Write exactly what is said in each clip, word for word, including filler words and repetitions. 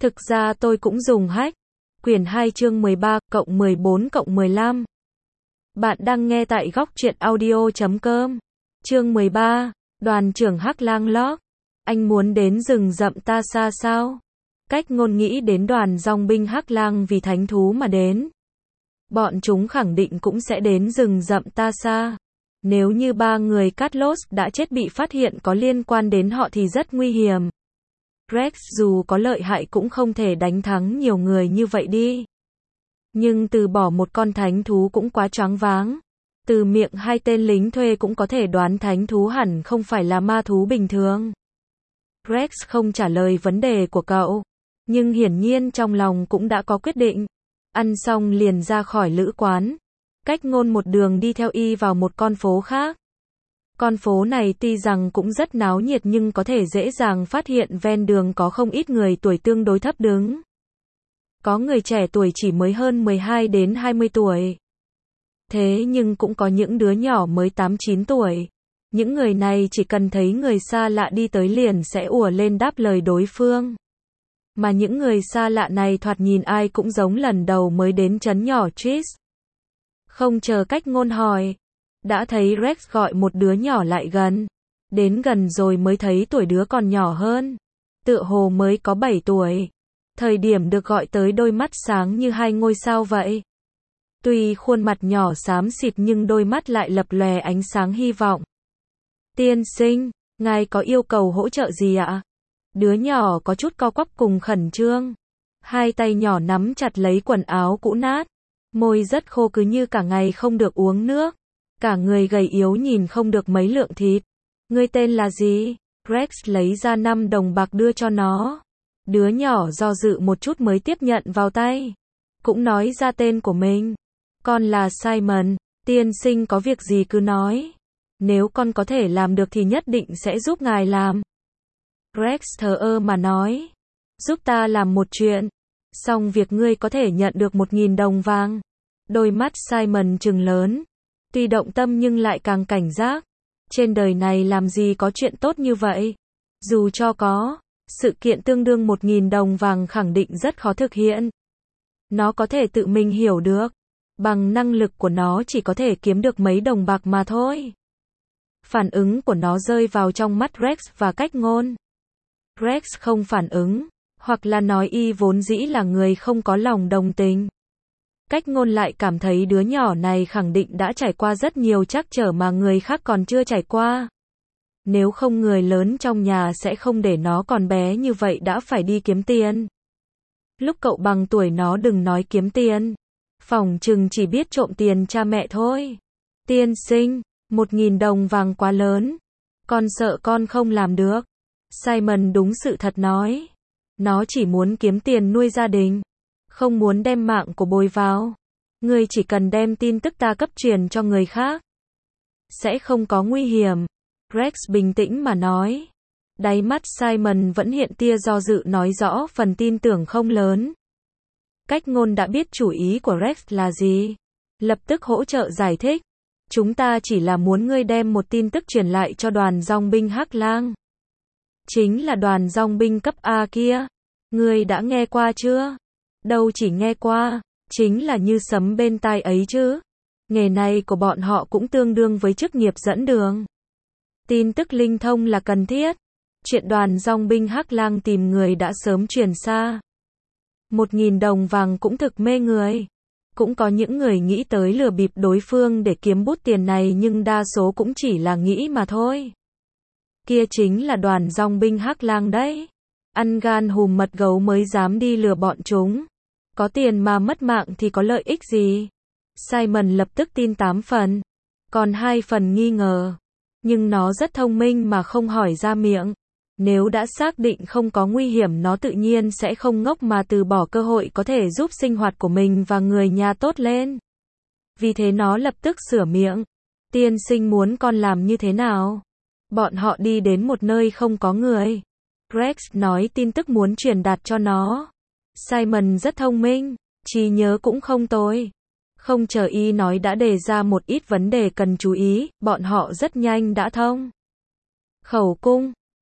Thực ra tôi cũng dùng hack. Quyển hai chương mười ba cộng mười bốn cộng mười lăm. Bạn đang nghe tại góc truyện audio chấm com. Chương mười ba, đoàn trưởng Hắc Lang Log. Anh muốn đến rừng rậm Ta Sa sao? Cách Ngôn nghĩ đến đoàn dòng binh Hắc Lang vì thánh thú mà đến. Bọn chúng khẳng định cũng sẽ đến rừng rậm Ta Sa. Nếu như ba người Katlos đã chết bị phát hiện có liên quan đến họ thì rất nguy hiểm. Rex dù có lợi hại cũng không thể đánh thắng nhiều người như vậy đi. Nhưng từ bỏ một con thánh thú cũng quá choáng váng. Từ miệng hai tên lính thuê cũng có thể đoán thánh thú hẳn không phải là ma thú bình thường. Rex không trả lời vấn đề của cậu, nhưng hiển nhiên trong lòng cũng đã có quyết định. Ăn xong liền ra khỏi lữ quán. Cách Ngôn một đường đi theo y vào một con phố khác. Con phố này tuy rằng cũng rất náo nhiệt nhưng có thể dễ dàng phát hiện ven đường có không ít người tuổi tương đối thấp đứng. Có người trẻ tuổi chỉ mới hơn mười hai đến hai mươi tuổi. Thế nhưng cũng có những đứa nhỏ mới tám chín tuổi. Những người này chỉ cần thấy người xa lạ đi tới liền sẽ ùa lên đáp lời đối phương. Mà những người xa lạ này thoạt nhìn ai cũng giống lần đầu mới đến trấn nhỏ Tris. Không chờ Cách Ngôn hỏi, đã thấy Rex gọi một đứa nhỏ lại gần. Đến gần rồi mới thấy tuổi đứa còn nhỏ hơn. Tựa hồ mới có bảy tuổi. Thời điểm được gọi tới đôi mắt sáng như hai ngôi sao vậy. Tuy khuôn mặt nhỏ xám xịt nhưng đôi mắt lại lập lòe ánh sáng hy vọng. Tiên sinh, ngài có yêu cầu hỗ trợ gì ạ? Đứa nhỏ có chút co quắp cùng khẩn trương. Hai tay nhỏ nắm chặt lấy quần áo cũ nát. Môi rất khô cứ như cả ngày không được uống nước. Cả người gầy yếu nhìn không được mấy lượng thịt. Ngươi tên là gì? Rex lấy ra năm đồng bạc đưa cho nó. Đứa nhỏ do dự một chút mới tiếp nhận vào tay. Cũng nói ra tên của mình. Con là Simon, tiên sinh có việc gì cứ nói. Nếu con có thể làm được thì nhất định sẽ giúp ngài làm. Rex thờ ơ mà nói. Giúp ta làm một chuyện. Xong việc ngươi có thể nhận được một nghìn đồng vàng. Đôi mắt Simon trừng lớn. Tuy động tâm nhưng lại càng cảnh giác. Trên đời này làm gì có chuyện tốt như vậy. Dù cho có, sự kiện tương đương một nghìn đồng vàng khẳng định rất khó thực hiện. Nó có thể tự mình hiểu được. Bằng năng lực của nó chỉ có thể kiếm được mấy đồng bạc mà thôi. Phản ứng của nó rơi vào trong mắt Rex và Cách Ngôn. Rex không phản ứng, hoặc là nói y vốn dĩ là người không có lòng đồng tình. Cách Ngôn lại cảm thấy đứa nhỏ này khẳng định đã trải qua rất nhiều trắc trở mà người khác còn chưa trải qua. Nếu không người lớn trong nhà sẽ không để nó còn bé như vậy đã phải đi kiếm tiền. Lúc cậu bằng tuổi nó đừng nói kiếm tiền. Phỏng chừng chỉ biết trộm tiền cha mẹ thôi. Tiên sinh, một nghìn đồng vàng quá lớn. Con sợ con không làm được. Simon đúng sự thật nói. Nó chỉ muốn kiếm tiền nuôi gia đình. Không muốn đem mạng của bồi vào. Ngươi chỉ cần đem tin tức ta cấp truyền cho người khác. Sẽ không có nguy hiểm. Rex bình tĩnh mà nói. Đáy mắt Simon vẫn hiện tia do dự nói rõ phần tin tưởng không lớn. Cách Ngôn đã biết chủ ý của Rex là gì. Lập tức hỗ trợ giải thích. Chúng ta chỉ là muốn ngươi đem một tin tức truyền lại cho đoàn dòng binh Hắc Lang. Chính là đoàn dòng binh cấp A kia. Ngươi đã nghe qua chưa? Đâu chỉ nghe qua, chính là như sấm bên tai ấy chứ. Nghề này của bọn họ cũng tương đương với chức nghiệp dẫn đường. Tin tức linh thông là cần thiết. Chuyện đoàn dòng binh Hắc Lang tìm người đã sớm truyền xa. Một nghìn đồng vàng cũng thực mê người. Cũng có những người nghĩ tới lừa bịp đối phương để kiếm bút tiền này nhưng đa số cũng chỉ là nghĩ mà thôi. Kia chính là đoàn dòng binh Hắc Lang đấy. Ăn gan hùm mật gấu mới dám đi lừa bọn chúng. Có tiền mà mất mạng thì có lợi ích gì? Simon lập tức tin tám phần. Còn hai phần nghi ngờ. Nhưng nó rất thông minh mà không hỏi ra miệng. Nếu đã xác định không có nguy hiểm nó tự nhiên sẽ không ngốc mà từ bỏ cơ hội có thể giúp sinh hoạt của mình và người nhà tốt lên. Vì thế nó lập tức sửa miệng. Tiên sinh muốn con làm như thế nào? Bọn họ đi đến một nơi không có người. Rex nói tin tức muốn truyền đạt cho nó. Simon rất thông minh, trí nhớ cũng không tồi. Không chờ y nói đã đề ra một ít vấn đề cần chú ý, bọn họ rất nhanh đã thông. Khẩu cung,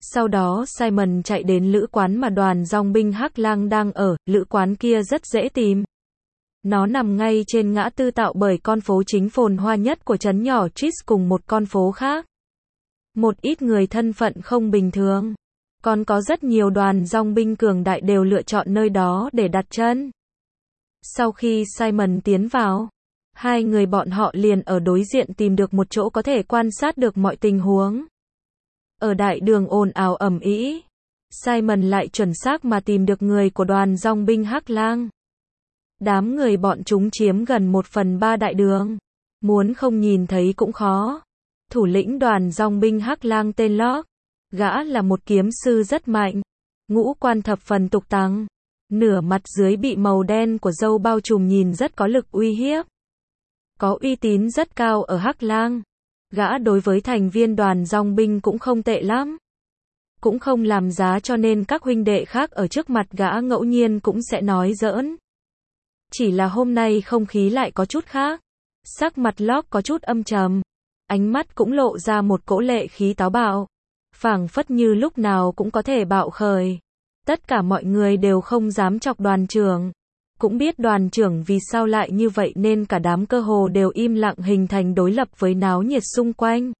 Sau đó Simon chạy đến lữ quán mà đoàn dòng binh Hắc Lang đang ở, lữ quán kia rất dễ tìm. Nó nằm ngay trên ngã tư tạo bởi con phố chính phồn hoa nhất của trấn nhỏ Tris cùng một con phố khác. Một ít người thân phận không bình thường. Còn có rất nhiều đoàn dòng binh cường đại đều lựa chọn nơi đó để đặt chân. Sau khi Simon tiến vào, hai người bọn họ liền ở đối diện tìm được một chỗ có thể quan sát được mọi tình huống. Ở đại đường ồn ào ầm ĩ, Simon lại chuẩn xác mà tìm được người của đoàn dòng binh Hắc Lang. Đám người bọn chúng chiếm gần một phần ba đại đường. Muốn không nhìn thấy cũng khó. Thủ lĩnh đoàn dòng binh Hắc Lang tên Locke. Gã là một kiếm sư rất mạnh. Ngũ quan thập phần tục tằng. Nửa mặt dưới bị màu đen của râu bao trùm nhìn rất có lực uy hiếp. Có uy tín rất cao ở Hắc Lang. Gã đối với thành viên đoàn dòng binh cũng không tệ lắm. Cũng không làm giá cho nên các huynh đệ khác ở trước mặt gã ngẫu nhiên cũng sẽ nói giỡn. Chỉ là hôm nay không khí lại có chút khác. Sắc mặt Locke có chút âm trầm. Ánh mắt cũng lộ ra một cỗ lệ khí táo bạo. Phảng phất như lúc nào cũng có thể bạo khởi. Tất cả mọi người đều không dám chọc đoàn trưởng. Cũng biết đoàn trưởng vì sao lại như vậy nên cả đám cơ hồ đều im lặng hình thành đối lập với náo nhiệt xung quanh.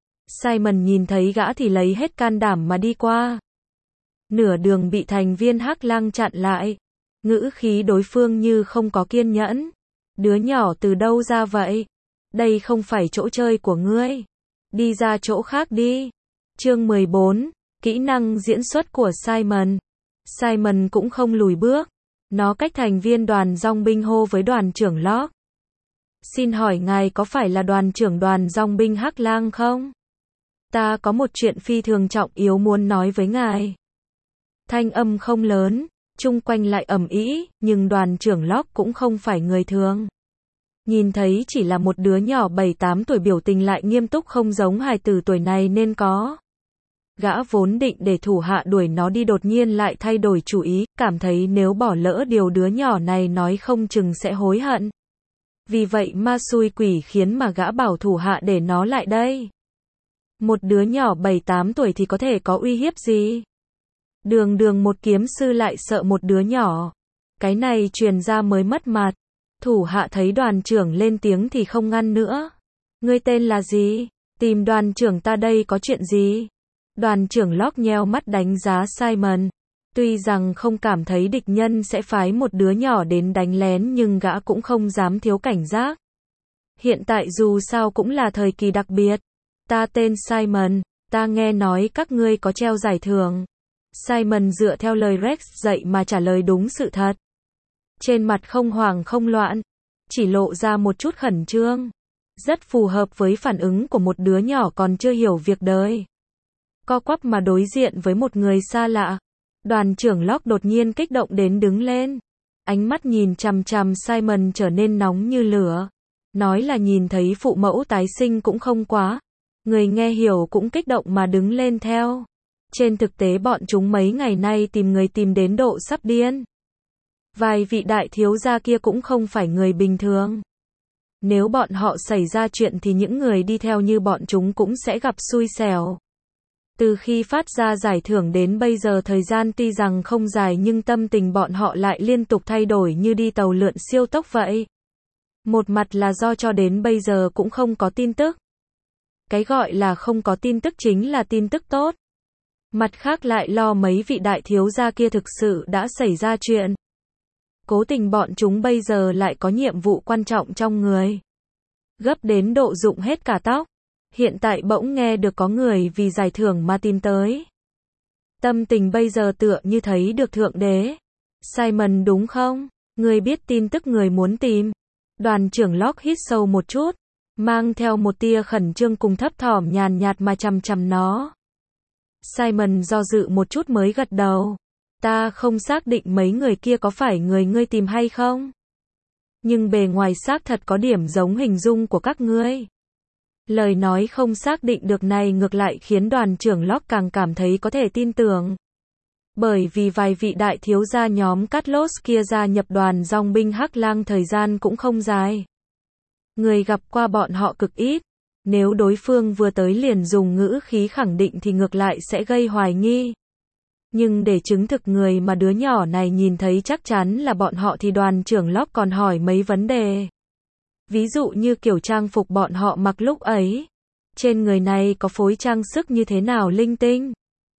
Simon nhìn thấy gã thì lấy hết can đảm mà đi qua. Nửa đường bị thành viên Hắc Lang chặn lại. Ngữ khí đối phương như không có kiên nhẫn. Đứa nhỏ từ đâu ra vậy? Đây không phải chỗ chơi của ngươi. Đi ra chỗ khác đi. Chương mười bốn, kỹ năng diễn xuất của Simon. Simon cũng không lùi bước. Nó cách thành viên đoàn dòng binh hô với đoàn trưởng Locke. Xin hỏi ngài có phải là đoàn trưởng đoàn dòng binh Hắc Lang không? Ta có một chuyện phi thường trọng yếu muốn nói với ngài. Thanh âm không lớn, chung quanh lại ầm ĩ, nhưng đoàn trưởng Locke cũng không phải người thường. Nhìn thấy chỉ là một đứa nhỏ bảy tám tuổi biểu tình lại nghiêm túc không giống hài tử tuổi này nên có. Gã vốn định để thủ hạ đuổi nó đi đột nhiên lại thay đổi chủ ý, cảm thấy nếu bỏ lỡ điều đứa nhỏ này nói không chừng sẽ hối hận. Vì vậy ma xui quỷ khiến mà gã bảo thủ hạ để nó lại đây. Một đứa nhỏ bảy tám tuổi thì có thể có uy hiếp gì? Đường đường một kiếm sư lại sợ một đứa nhỏ. Cái này truyền ra mới mất mặt. Thủ hạ thấy đoàn trưởng lên tiếng thì không ngăn nữa. Ngươi tên là gì? Tìm đoàn trưởng ta đây có chuyện gì? Đoàn trưởng Locke nheo mắt đánh giá Simon. Tuy rằng không cảm thấy địch nhân sẽ phái một đứa nhỏ đến đánh lén nhưng gã cũng không dám thiếu cảnh giác. Hiện tại dù sao cũng là thời kỳ đặc biệt. Ta tên Simon, ta nghe nói các ngươi có treo giải thưởng. Simon dựa theo lời Rex dạy mà trả lời đúng sự thật. Trên mặt không hoảng không loạn, chỉ lộ ra một chút khẩn trương. Rất phù hợp với phản ứng của một đứa nhỏ còn chưa hiểu việc đời. Co quắp mà đối diện với một người xa lạ. Đoàn trưởng Locke đột nhiên kích động đến đứng lên. Ánh mắt nhìn chằm chằm Simon trở nên nóng như lửa. Nói là nhìn thấy phụ mẫu tái sinh cũng không quá. Người nghe hiểu cũng kích động mà đứng lên theo. Trên thực tế bọn chúng mấy ngày nay tìm người tìm đến độ sắp điên. Vài vị đại thiếu gia kia cũng không phải người bình thường. Nếu bọn họ xảy ra chuyện thì những người đi theo như bọn chúng cũng sẽ gặp xui xẻo. Từ khi phát ra giải thưởng đến bây giờ thời gian tuy rằng không dài nhưng tâm tình bọn họ lại liên tục thay đổi như đi tàu lượn siêu tốc vậy. Một mặt là do cho đến bây giờ cũng không có tin tức. Cái gọi là không có tin tức chính là tin tức tốt. Mặt khác lại lo mấy vị đại thiếu gia kia thực sự đã xảy ra chuyện. Cố tình bọn chúng bây giờ lại có nhiệm vụ quan trọng trong người. Gấp đến độ rụng hết cả tóc. Hiện tại bỗng nghe được có người vì giải thưởng mà tìm tới. Tâm tình bây giờ tựa như thấy được thượng đế. Simon đúng không? Người biết tin tức người muốn tìm. Đoàn trưởng Locke hít sâu một chút. Mang theo một tia khẩn trương cùng thấp thỏm nhàn nhạt mà chằm chằm nó. Simon do dự một chút mới gật đầu. Ta không xác định mấy người kia có phải người ngươi tìm hay không. Nhưng bề ngoài xác thật có điểm giống hình dung của các ngươi. Lời nói không xác định được này ngược lại khiến đoàn trưởng Locke càng cảm thấy có thể tin tưởng. Bởi vì vài vị đại thiếu gia nhóm Carlos kia gia nhập đoàn dòng binh Hắc Lang thời gian cũng không dài. Người gặp qua bọn họ cực ít. Nếu đối phương vừa tới liền dùng ngữ khí khẳng định thì ngược lại sẽ gây hoài nghi. Nhưng để chứng thực người mà đứa nhỏ này nhìn thấy chắc chắn là bọn họ thì đoàn trưởng Locke còn hỏi mấy vấn đề. Ví dụ như kiểu trang phục bọn họ mặc lúc ấy. Trên người này có phối trang sức như thế nào linh tinh.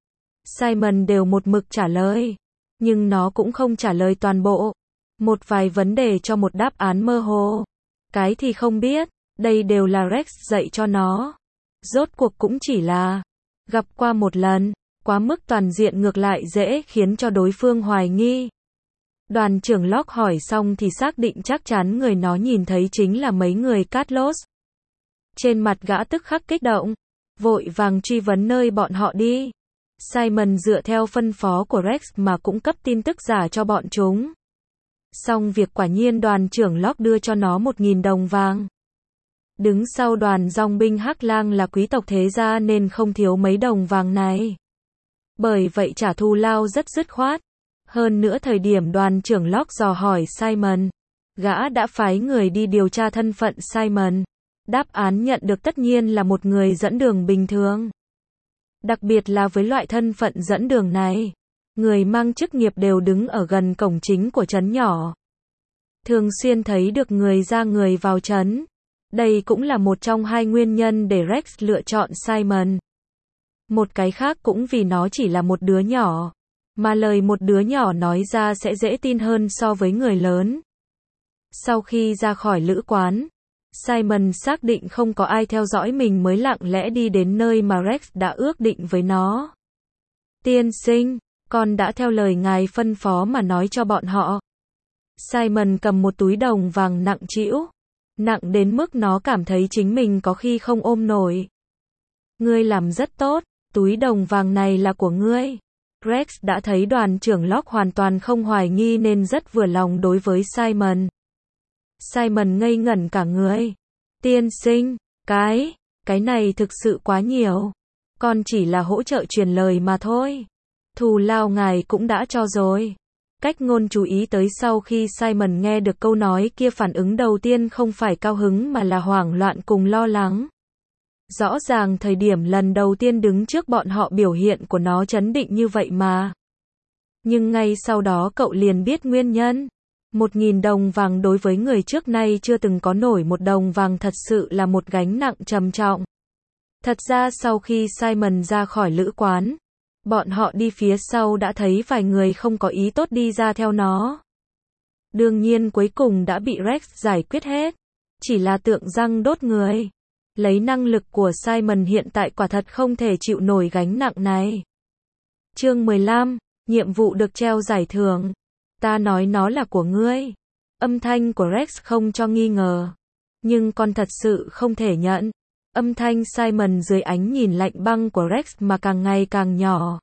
Simon đều một mực trả lời. Nhưng nó cũng không trả lời toàn bộ. Một vài vấn đề cho một đáp án mơ hồ. Cái thì không biết. Đây đều là Rex dạy cho nó. Rốt cuộc cũng chỉ là gặp qua một lần. Quá mức toàn diện ngược lại dễ khiến cho đối phương hoài nghi. Đoàn trưởng Locke hỏi xong thì xác định chắc chắn người nó nhìn thấy chính là mấy người Carlos. Trên mặt gã tức khắc kích động. Vội vàng truy vấn nơi bọn họ đi. Simon dựa theo phân phó của Rex mà cũng cấp tin tức giả cho bọn chúng. Xong việc quả nhiên đoàn trưởng Locke đưa cho nó một nghìn đồng vàng. Đứng sau đoàn dòng binh Hắc Lang là quý tộc thế gia nên không thiếu mấy đồng vàng này. Bởi vậy trả thù lao rất dứt khoát. Hơn nữa thời điểm đoàn trưởng Locke dò hỏi Simon, gã đã phái người đi điều tra thân phận Simon. Đáp án nhận được tất nhiên là một người dẫn đường bình thường. Đặc biệt là với loại thân phận dẫn đường này, người mang chức nghiệp đều đứng ở gần cổng chính của trấn nhỏ. Thường xuyên thấy được người ra người vào trấn. Đây cũng là một trong hai nguyên nhân để Rex lựa chọn Simon. Một cái khác cũng vì nó chỉ là một đứa nhỏ, mà lời một đứa nhỏ nói ra sẽ dễ tin hơn so với người lớn. Sau khi ra khỏi lữ quán, Simon xác định không có ai theo dõi mình mới lặng lẽ đi đến nơi mà Rex đã ước định với nó. Tiên sinh, con đã theo lời ngài phân phó mà nói cho bọn họ. Simon cầm một túi đồng vàng nặng trĩu, nặng đến mức nó cảm thấy chính mình có khi không ôm nổi. Ngươi làm rất tốt, túi đồng vàng này là của ngươi. Rex đã thấy đoàn trưởng Locke hoàn toàn không hoài nghi nên rất vừa lòng đối với Simon. Simon ngây ngẩn cả người. Tiên sinh, cái, cái này thực sự quá nhiều. Con chỉ là hỗ trợ truyền lời mà thôi. Thù lao ngài cũng đã cho rồi. Cách ngôn chú ý tới sau khi Simon nghe được câu nói kia phản ứng đầu tiên không phải cao hứng mà là hoảng loạn cùng lo lắng. Rõ ràng thời điểm lần đầu tiên đứng trước bọn họ biểu hiện của nó trấn định như vậy mà. Nhưng ngay sau đó cậu liền biết nguyên nhân. Một nghìn đồng vàng đối với người trước nay chưa từng có nổi một đồng vàng thật sự là một gánh nặng trầm trọng. Thật ra sau khi Simon ra khỏi lữ quán, bọn họ đi phía sau đã thấy vài người không có ý tốt đi ra theo nó. Đương nhiên cuối cùng đã bị Rex giải quyết hết. Chỉ là tượng răng đốt người. Lấy năng lực của Simon hiện tại quả thật không thể chịu nổi gánh nặng này. Chương mười lăm, nhiệm vụ được treo giải thưởng. Ta nói nó là của ngươi. Âm thanh của Rex không cho nghi ngờ. Nhưng con thật sự không thể nhận. Âm thanh Simon dưới ánh nhìn lạnh băng của Rex mà càng ngày càng nhỏ.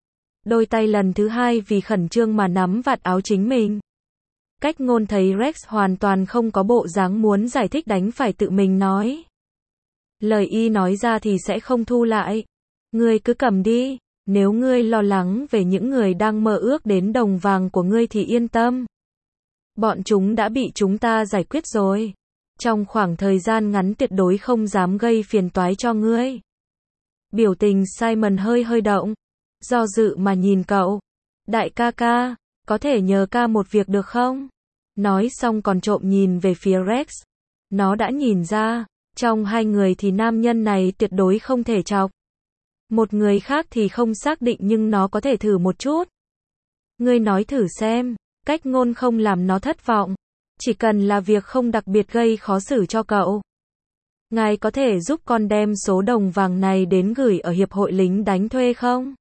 Đôi tay lần thứ hai vì khẩn trương mà nắm vạt áo chính mình. Cách ngôn thấy Rex hoàn toàn không có bộ dáng muốn giải thích đành phải tự mình nói. Lời y nói ra thì sẽ không thu lại. Ngươi cứ cầm đi. Nếu ngươi lo lắng về những người đang mơ ước đến đồng vàng của ngươi thì yên tâm. Bọn chúng đã bị chúng ta giải quyết rồi. Trong khoảng thời gian ngắn tuyệt đối không dám gây phiền toái cho ngươi. Biểu tình Simon hơi hơi động. Do dự mà nhìn cậu. Đại ca ca, có thể nhờ ca một việc được không? Nói xong còn trộm nhìn về phía Rex. Nó đã nhìn ra, trong hai người thì nam nhân này tuyệt đối không thể chọc. Một người khác thì không xác định nhưng nó có thể thử một chút. Ngươi nói thử xem, cách ngôn không làm nó thất vọng. Chỉ cần là việc không đặc biệt gây khó xử cho cậu. Ngài có thể giúp con đem số đồng vàng này đến gửi ở hiệp hội lính đánh thuê không?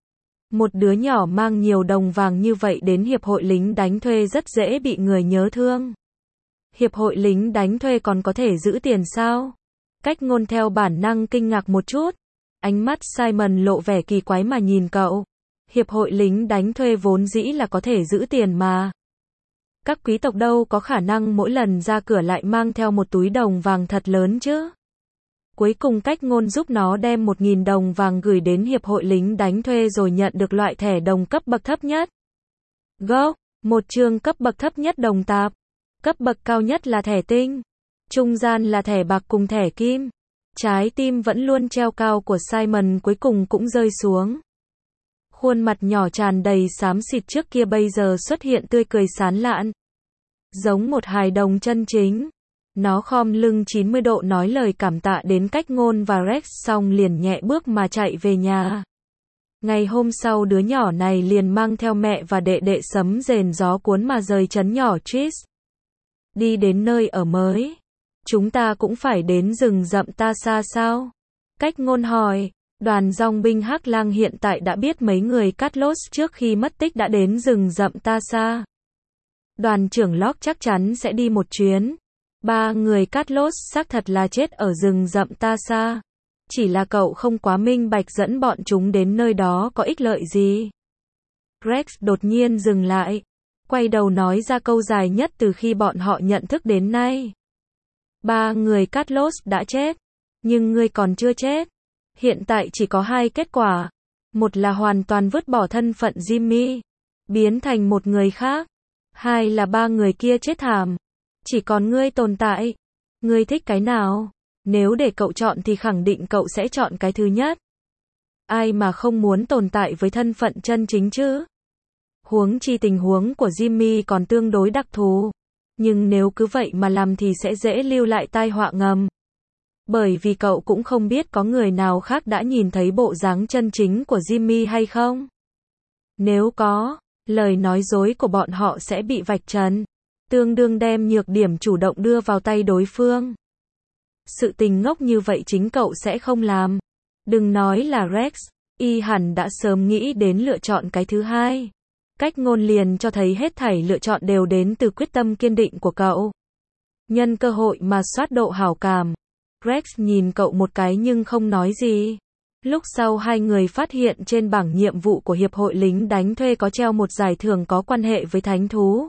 Một đứa nhỏ mang nhiều đồng vàng như vậy đến hiệp hội lính đánh thuê rất dễ bị người nhớ thương. Hiệp hội lính đánh thuê còn có thể giữ tiền sao? Cách ngôn theo bản năng kinh ngạc một chút. Ánh mắt Simon lộ vẻ kỳ quái mà nhìn cậu. Hiệp hội lính đánh thuê vốn dĩ là có thể giữ tiền mà. Các quý tộc đâu có khả năng mỗi lần ra cửa lại mang theo một túi đồng vàng thật lớn chứ. Cuối cùng cách ngôn giúp nó đem một nghìn đồng vàng gửi đến hiệp hội lính đánh thuê rồi nhận được loại thẻ đồng cấp bậc thấp nhất. Go, một chương cấp bậc thấp nhất đồng tạp. Cấp bậc cao nhất là thẻ tinh. Trung gian là thẻ bạc cùng thẻ kim. Trái tim vẫn luôn treo cao của Simon cuối cùng cũng rơi xuống. Khuôn mặt nhỏ tràn đầy xám xịt trước kia bây giờ xuất hiện tươi cười sán lạn. Giống một hài đồng chân chính. Nó khom lưng chín mươi độ nói lời cảm tạ đến Cách Ngôn và Rex xong liền nhẹ bước mà chạy về nhà. Ngày hôm sau đứa nhỏ này liền mang theo mẹ và đệ đệ sấm rền gió cuốn mà rời trấn nhỏ Tris. Đi đến nơi ở mới. Chúng ta cũng phải đến rừng rậm Ta Xa sao? Cách Ngôn hỏi. Đoàn dòng binh Hắc Lang hiện tại đã biết mấy người Cutlass trước khi mất tích đã đến rừng rậm Ta Xa. Đoàn trưởng Locke chắc chắn sẽ đi một chuyến. Ba người Cutlass xác thật là chết ở rừng rậm Ta Xa. Chỉ là cậu không quá minh bạch dẫn bọn chúng đến nơi đó có ích lợi gì. Rex đột nhiên dừng lại. Quay đầu nói ra câu dài nhất từ khi bọn họ nhận thức đến nay. Ba người Cutlass đã chết. Nhưng ngươi còn chưa chết. Hiện tại chỉ có hai kết quả. Một là hoàn toàn vứt bỏ thân phận Jimmy. Biến thành một người khác. Hai là ba người kia chết thảm. Chỉ còn ngươi tồn tại. Ngươi thích cái nào? Nếu để cậu chọn thì khẳng định cậu sẽ chọn cái thứ nhất. Ai mà không muốn tồn tại với thân phận chân chính chứ? Huống chi tình huống của Jimmy còn tương đối đặc thù. Nhưng nếu cứ vậy mà làm thì sẽ dễ lưu lại tai họa ngầm. Bởi vì cậu cũng không biết có người nào khác đã nhìn thấy bộ dáng chân chính của Jimmy hay không. Nếu có, lời nói dối của bọn họ sẽ bị vạch trần. Tương đương đem nhược điểm chủ động đưa vào tay đối phương. Sự tình ngốc như vậy chính cậu sẽ không làm. Đừng nói là Rex, y hẳn đã sớm nghĩ đến lựa chọn cái thứ hai. Cách Ngôn liền cho thấy hết thảy lựa chọn đều đến từ quyết tâm kiên định của cậu. Nhân cơ hội mà soát độ hảo cảm. Rex nhìn cậu một cái nhưng không nói gì. Lúc sau hai người phát hiện trên bảng nhiệm vụ của Hiệp hội lính đánh thuê có treo một giải thưởng có quan hệ với thánh thú.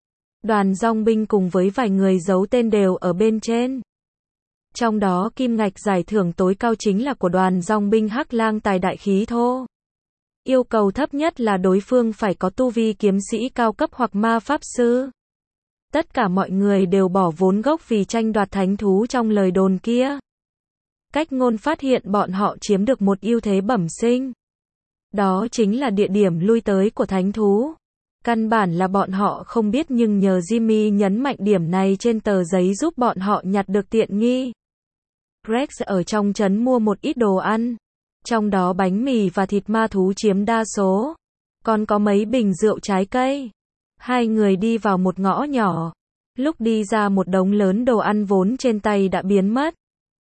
Đoàn dòng binh cùng với vài người giấu tên đều ở bên trên. Trong đó kim ngạch giải thưởng tối cao chính là của đoàn dòng binh Hắc Lang tài đại khí thô. Yêu cầu thấp nhất là đối phương phải có tu vi kiếm sĩ cao cấp hoặc ma pháp sư. Tất cả mọi người đều bỏ vốn gốc vì tranh đoạt thánh thú trong lời đồn kia. Cách Ngôn phát hiện bọn họ chiếm được một ưu thế bẩm sinh. Đó chính là địa điểm lui tới của thánh thú. Căn bản là bọn họ không biết nhưng nhờ Jimmy nhấn mạnh điểm này trên tờ giấy giúp bọn họ nhặt được tiện nghi. Rex ở trong trấn mua một ít đồ ăn. Trong đó bánh mì và thịt ma thú chiếm đa số. Còn có mấy bình rượu trái cây. Hai người đi vào một ngõ nhỏ. Lúc đi ra một đống lớn đồ ăn vốn trên tay đã biến mất.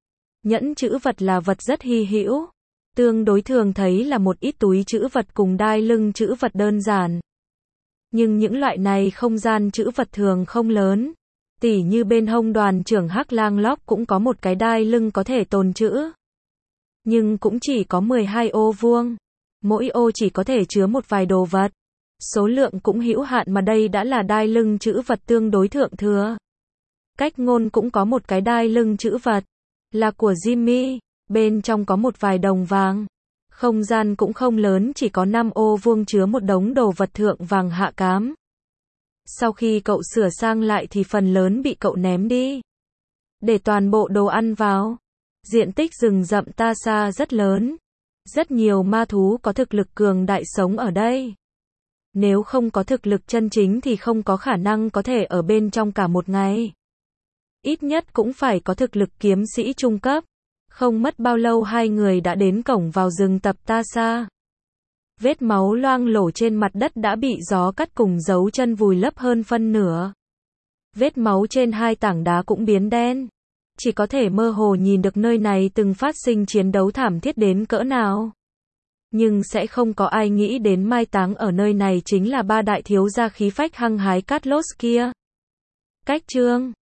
Nhẫn trữ vật là vật rất hy hữu. Tương đối thường thấy là một ít túi trữ vật cùng đai lưng trữ vật đơn giản. Nhưng những loại này không gian trữ vật thường không lớn. Tỉ như bên hông đoàn trưởng Hắc Lang Locke cũng có một cái đai lưng có thể tồn trữ. Nhưng cũng chỉ có mười hai ô vuông. Mỗi ô chỉ có thể chứa một vài đồ vật. Số lượng cũng hữu hạn mà đây đã là đai lưng trữ vật tương đối thượng thừa. Cách Ngôn cũng có một cái đai lưng trữ vật. Là của Jimmy. Bên trong có một vài đồng vàng. Không gian cũng không lớn chỉ có năm ô vuông chứa một đống đồ vật thượng vàng hạ cám. Sau khi cậu sửa sang lại thì phần lớn bị cậu ném đi. Để toàn bộ đồ ăn vào. Diện tích rừng rậm Ta Xa rất lớn. Rất nhiều ma thú có thực lực cường đại sống ở đây. Nếu không có thực lực chân chính thì không có khả năng có thể ở bên trong cả một ngày. Ít nhất cũng phải có thực lực kiếm sĩ trung cấp. Không mất bao lâu hai người đã đến cổng vào rừng tập Ta Xa. Vết máu loang lổ trên mặt đất đã bị gió cắt cùng dấu chân vùi lấp hơn phân nửa. Vết máu trên hai tảng đá cũng biến đen. Chỉ có thể mơ hồ nhìn được nơi này từng phát sinh chiến đấu thảm thiết đến cỡ nào. Nhưng sẽ không có ai nghĩ đến mai táng ở nơi này chính là ba đại thiếu gia khí phách hăng hái Cutlass kia. Cách chương